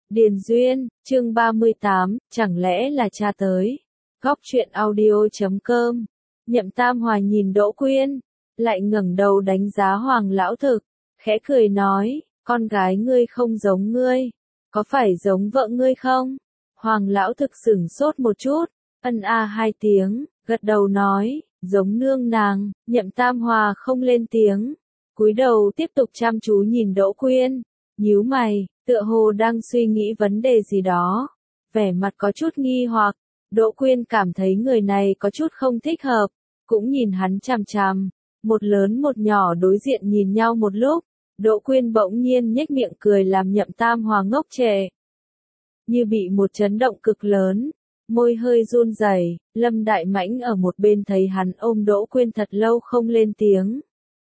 Điền Duyên, chương 38, chẳng lẽ là cha tới. Góc truyện audio.com. Nhậm Tam Hòa nhìn Đỗ Quyên, lại ngẩng đầu đánh giá Hoàng Lão Thực, khẽ cười nói, con gái ngươi không giống ngươi, có phải giống vợ ngươi không? Hoàng Lão Thực sửng sốt một chút, ân a hai tiếng, gật đầu nói, giống nương nàng. Nhậm Tam Hòa không lên tiếng, cúi đầu tiếp tục chăm chú nhìn Đỗ Quyên, nhíu mày, tựa hồ đang suy nghĩ vấn đề gì đó, vẻ mặt có chút nghi hoặc. Đỗ Quyên cảm thấy người này có chút không thích hợp, cũng nhìn hắn chằm chằm, một lớn một nhỏ đối diện nhìn nhau một lúc, Đỗ Quyên bỗng nhiên nhếch miệng cười làm Nhậm Tam Hòa ngốc trệ. Như bị một chấn động cực lớn, môi hơi run rẩy. Lâm Đại Mãnh ở một bên thấy hắn ôm Đỗ Quyên thật lâu không lên tiếng,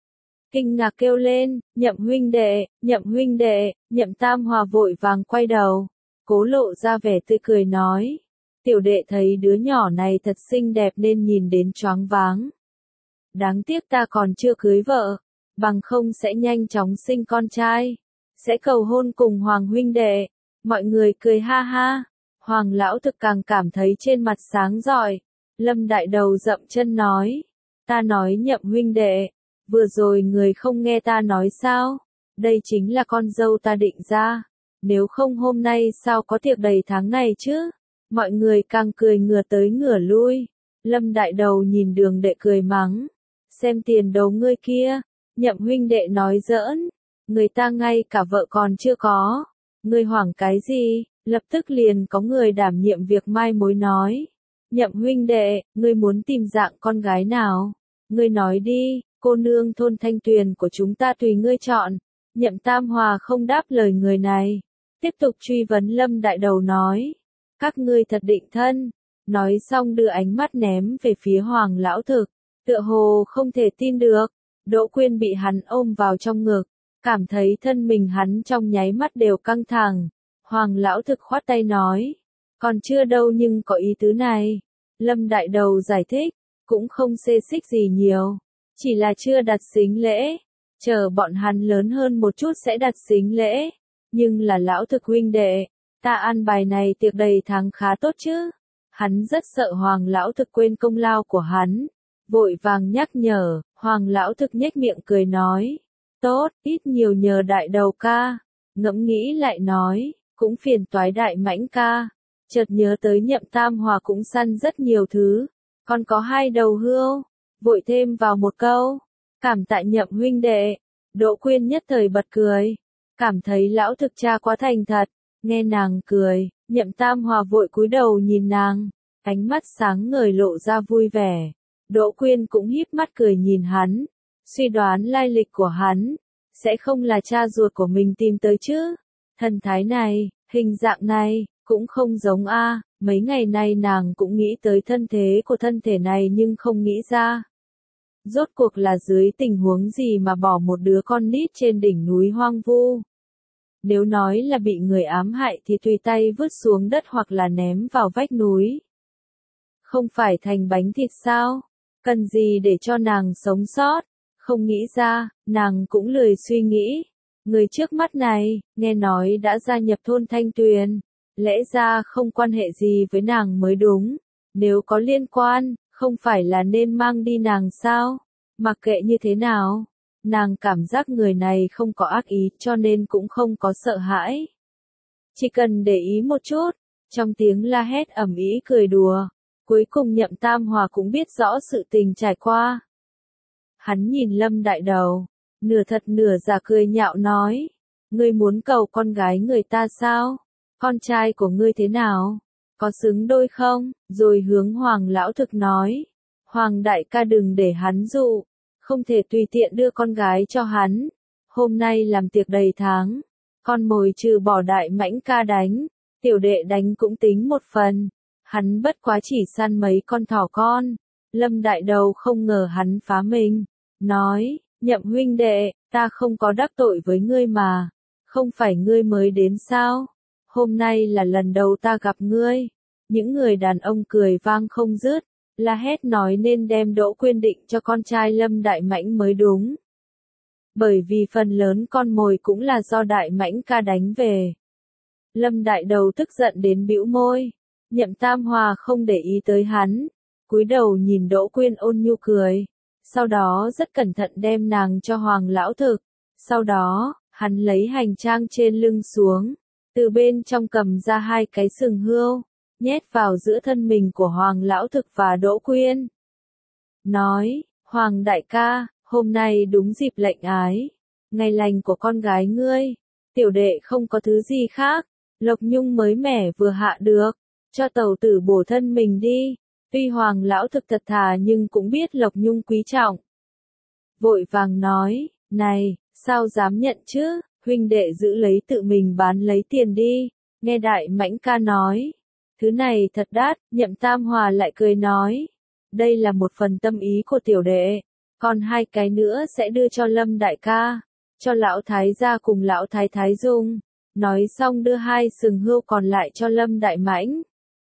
kinh ngạc kêu lên, Nhậm huynh đệ, Nhậm huynh đệ. Nhậm Tam Hòa vội vàng quay đầu, cố lộ ra vẻ tươi cười nói, tiểu đệ thấy đứa nhỏ này thật xinh đẹp nên nhìn đến choáng váng. Đáng tiếc ta còn chưa cưới vợ, bằng không sẽ nhanh chóng sinh con trai, sẽ cầu hôn cùng Hoàng huynh đệ. Mọi người cười ha ha, Hoàng Lão Thực càng cảm thấy trên mặt sáng rọi. Lâm Đại Đầu dậm chân nói, ta nói Nhậm huynh đệ, vừa rồi người không nghe ta nói sao, đây chính là con dâu ta định ra, nếu không hôm nay sao có tiệc đầy tháng này chứ? Mọi người càng cười ngửa tới ngửa lui. Lâm Đại Đầu nhìn Đường Đệ cười mắng, xem tiền đồ ngươi kia, Nhậm huynh đệ nói giỡn, người ta ngay cả vợ còn chưa có, ngươi hoảng cái gì? Lập tức liền có người đảm nhiệm việc mai mối nói, Nhậm huynh đệ, ngươi muốn tìm dạng con gái nào? Ngươi nói đi, cô nương thôn Thanh Tuyền của chúng ta tùy ngươi chọn. Nhậm Tam Hòa không đáp lời người này, tiếp tục truy vấn. Lâm Đại Đầu nói, các ngươi thật định thân. Nói xong đưa ánh mắt ném về phía Hoàng Lão Thực, tựa hồ không thể tin được. Đỗ Quyên bị hắn ôm vào trong ngực, cảm thấy thân mình hắn trong nháy mắt đều căng thẳng. Hoàng Lão Thực khoát tay nói, còn chưa đâu nhưng có ý tứ này. Lâm Đại Đầu giải thích, cũng không xê xích gì nhiều, chỉ là chưa đặt sính lễ, chờ bọn hắn lớn hơn một chút sẽ đặt sính lễ. Nhưng là Lão Thực huynh đệ, ta ăn bài này tiệc đầy tháng khá tốt chứ. Hắn rất sợ Hoàng Lão Thực quên công lao của hắn, vội vàng nhắc nhở. Hoàng Lão Thực nhếch miệng cười nói, tốt, ít nhiều nhờ Đại Đầu ca. Ngẫm nghĩ lại nói, cũng phiền toái Đại Mãnh ca. Chợt nhớ tới Nhậm Tam Hòa cũng săn rất nhiều thứ, còn có 2 đầu hươu, vội thêm vào một câu, cảm tạ Nhậm huynh đệ. Đỗ Quyên nhất thời bật cười, cảm thấy Lão Thực cha quá thành thật. Nghe nàng cười, Nhậm Tam Hòa vội cúi đầu nhìn nàng, ánh mắt sáng ngời lộ ra vui vẻ. Đỗ Quyên cũng híp mắt cười nhìn hắn, suy đoán lai lịch của hắn, sẽ không là cha ruột của mình tìm tới chứ. Thần thái này, hình dạng này, cũng không giống a. Mấy ngày nay nàng cũng nghĩ tới thân thế của thân thể này nhưng không nghĩ ra, rốt cuộc là dưới tình huống gì mà bỏ một đứa con nít trên đỉnh núi hoang vu. Nếu nói là bị người ám hại thì tùy tay vứt xuống đất hoặc là ném vào vách núi, không phải thành bánh thịt sao? Cần gì để cho nàng sống sót? Không nghĩ ra, nàng cũng lười suy nghĩ. Người trước mắt này, nghe nói đã gia nhập thôn Thanh Tuyền, lẽ ra không quan hệ gì với nàng mới đúng. Nếu có liên quan, không phải là nên mang đi nàng sao? Mặc kệ như thế nào, nàng cảm giác người này không có ác ý cho nên cũng không có sợ hãi. Chỉ cần để ý một chút, trong tiếng la hét ầm ĩ cười đùa, cuối cùng Nhậm Tam Hòa cũng biết rõ sự tình trải qua. Hắn nhìn Lâm Đại Đầu, nửa thật nửa giả cười nhạo nói, ngươi muốn cầu con gái người ta sao? Con trai của ngươi thế nào? Có xứng đôi không? Rồi hướng Hoàng Lão Thực nói, Hoàng đại ca đừng để hắn dụ, không thể tùy tiện đưa con gái cho hắn. Hôm nay làm tiệc đầy tháng, con mồi trừ bỏ Đại Mãnh ca đánh, tiểu đệ đánh cũng tính một phần. Hắn bất quá chỉ săn mấy con thỏ con. Lâm Đại Đầu không ngờ hắn phá mình, nói, Nhậm huynh đệ, ta không có đắc tội với ngươi mà, không phải ngươi mới đến sao? Hôm nay là lần đầu ta gặp ngươi. Những người đàn ông cười vang không dứt, la hét nói nên đem Đỗ Quyên định cho con trai Lâm Đại Mãnh mới đúng. Bởi vì phần lớn con mồi cũng là do Đại Mãnh ca đánh về. Lâm Đại Đầu tức giận đến bĩu môi. Nhậm Tam Hòa không để ý tới hắn, cúi đầu nhìn Đỗ Quyên ôn nhu cười. Sau đó rất cẩn thận đem nàng cho Hoàng lão thực. Sau đó, hắn lấy hành trang trên lưng xuống, từ bên trong cầm ra 2 cái sừng hươu, nhét vào giữa thân mình của Hoàng lão thực và Đỗ Quyên. Nói, Hoàng đại ca, hôm nay đúng dịp lệnh ái, ngày lành của con gái ngươi, tiểu đệ không có thứ gì khác, lộc nhung mới mẻ vừa hạ được, cho tẩu tử bổ thân mình đi. Tuy Hoàng lão thực thật thà nhưng cũng biết lộc nhung quý trọng. Vội vàng nói, này, sao dám nhận chứ, huynh đệ giữ lấy tự mình bán lấy tiền đi. Nghe Đại Mãnh ca nói, thứ này thật đắt. Nhậm Tam Hòa lại cười nói, đây là một phần tâm ý của tiểu đệ, còn 2 cái nữa sẽ đưa cho Lâm đại ca, cho lão thái gia cùng lão thái thái dùng. Nói xong đưa 2 sừng hươu còn lại cho Lâm Đại Mãnh.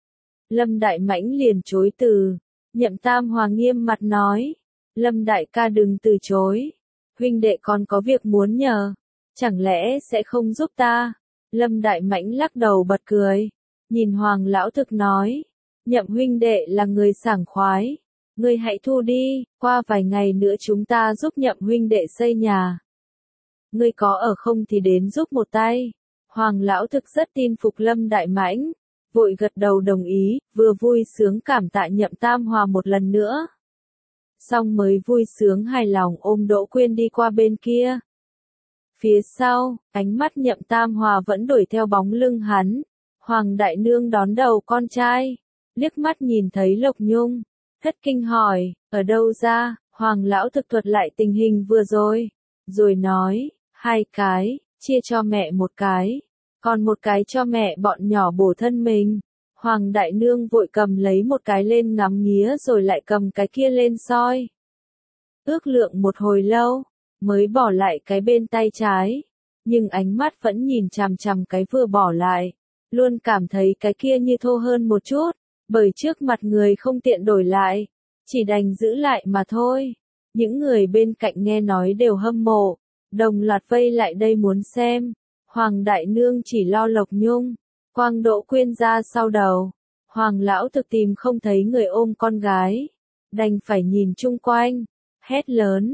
Lâm Đại Mãnh liền chối từ. Nhậm Tam Hòa nghiêm mặt nói, Lâm đại ca đừng từ chối, huynh đệ còn có việc muốn nhờ, chẳng lẽ sẽ không giúp ta? Lâm Đại Mãnh lắc đầu bật cười, nhìn Hoàng lão thực nói, Nhậm huynh đệ là người sảng khoái, ngươi hãy thu đi, qua vài ngày nữa chúng ta giúp Nhậm huynh đệ xây nhà. Ngươi có ở không thì đến giúp một tay. Hoàng lão thực rất tin phục Lâm Đại Mãnh, vội gật đầu đồng ý, vừa vui sướng cảm tạ Nhậm Tam Hòa một lần nữa. Xong mới vui sướng hài lòng ôm Đỗ Quyên đi qua bên kia. Phía sau, ánh mắt Nhậm Tam Hòa vẫn đuổi theo bóng lưng hắn. Hoàng đại nương đón đầu con trai, liếc mắt nhìn thấy Lộc Nhung, thất kinh hỏi, ở đâu ra? Hoàng lão thực thuật lại tình hình vừa rồi nói, 2 cái, chia cho mẹ 1 cái, còn 1 cái cho mẹ bọn nhỏ bổ thân mình. Hoàng đại nương vội cầm lấy 1 cái lên ngắm nghía rồi lại cầm cái kia lên soi. Ước lượng một hồi lâu, mới bỏ lại cái bên tay trái, nhưng ánh mắt vẫn nhìn chằm chằm cái vừa bỏ lại, luôn cảm thấy cái kia như thô hơn một chút, bởi trước mặt người không tiện đổi lại, chỉ đành giữ lại mà thôi. Những người bên cạnh nghe nói đều hâm mộ, đồng loạt vây lại đây muốn xem. Hoàng đại nương chỉ lo Lộc Nhung, quang Đỗ Quyên ra sau đầu. Hoàng lão thực tìm không thấy người ôm con gái, đành phải nhìn chung quanh, hét lớn,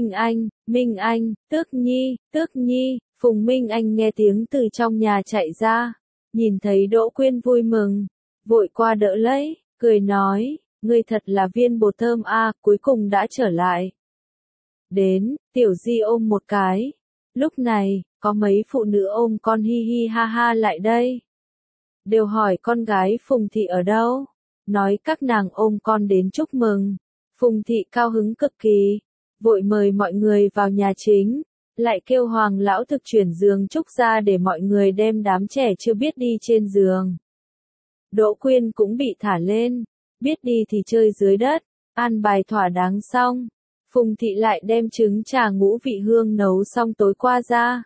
Minh Anh, Tước Nhi. Phùng Minh Anh nghe tiếng từ trong nhà chạy ra, nhìn thấy Đỗ Quyên vui mừng, vội qua đỡ lấy, cười nói, ngươi thật là viên bột thơm a, cuối cùng đã trở lại. Đến, tiểu di ôm 1 cái. Lúc này, có mấy phụ nữ ôm con hi hi ha ha lại đây. Đều hỏi con gái Phùng Thị ở đâu, nói các nàng ôm con đến chúc mừng. Phùng Thị cao hứng cực kỳ, vội mời mọi người vào nhà chính, lại kêu Hoàng lão thực chuyển giường trúc ra để mọi người đem đám trẻ chưa biết đi trên giường. Đỗ Quyên cũng bị thả lên, biết đi thì chơi dưới đất, an bài thỏa đáng xong. Phùng Thị lại đem trứng trà ngũ vị hương nấu xong tối qua ra.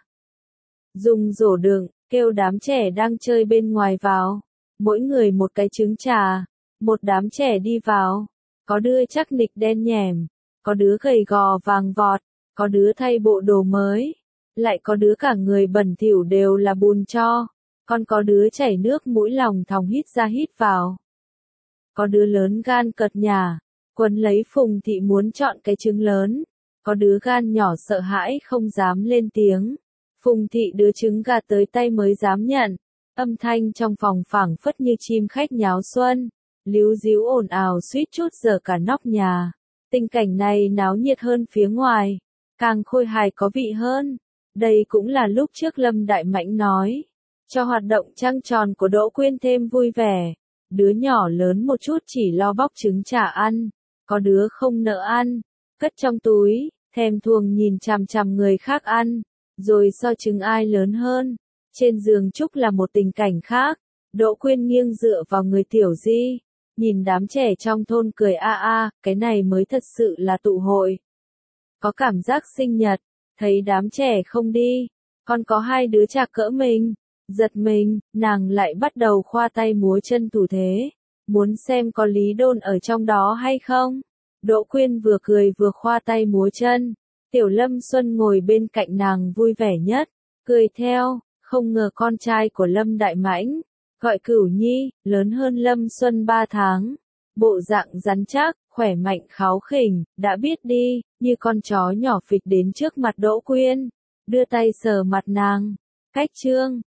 Dùng rổ đựng, kêu đám trẻ đang chơi bên ngoài vào. Mỗi người 1 cái trứng trà, một đám trẻ đi vào. Có đứa chắc nịch đen nhẻm, có đứa gầy gò vàng vọt, có đứa thay bộ đồ mới, lại có đứa cả người bẩn thỉu đều là bùn tro, còn có đứa chảy nước mũi lòng thòng hít ra hít vào. Có đứa lớn gan cật nhả, quấn lấy Phùng Thị muốn chọn cái trứng lớn, có đứa gan nhỏ sợ hãi không dám lên tiếng. Phùng Thị đưa trứng gà tới tay mới dám nhận, âm thanh trong phòng phảng phất như chim khách nháo xuân, líu díu ồn ào suýt chút giờ cả nóc nhà. Tình cảnh này náo nhiệt hơn phía ngoài, càng khôi hài có vị hơn. Đây cũng là lúc trước Lâm Đại Mãnh nói, cho hoạt động trăng tròn của Đỗ Quyên thêm vui vẻ. Đứa nhỏ lớn một chút chỉ lo bóc trứng trà ăn, có đứa không nỡ ăn, cất trong túi, thèm thuồng nhìn chằm chằm người khác ăn, rồi so trứng ai lớn hơn. Trên giường trúc là một tình cảnh khác, Đỗ Quyên nghiêng dựa vào người tiểu di, nhìn đám trẻ trong thôn cười a a, cái này mới thật sự là tụ hội. Có cảm giác sinh nhật, thấy đám trẻ không đi, còn có 2 đứa chạc cỡ mình, giật mình, nàng lại bắt đầu khoa tay múa chân thủ thế, muốn xem có Lý Đôn ở trong đó hay không. Đỗ Quyên vừa cười vừa khoa tay múa chân, Tiểu Lâm Xuân ngồi bên cạnh nàng vui vẻ nhất, cười theo, Không ngờ con trai của Lâm Đại Mãnh, gọi Cửu Nhi, lớn hơn Lâm Xuân 3 tháng. Bộ dạng rắn chắc, khỏe mạnh kháu khỉnh, đã biết đi, như con chó nhỏ phịch đến trước mặt Đỗ Quyên, đưa tay sờ mặt nàng. Cách Trương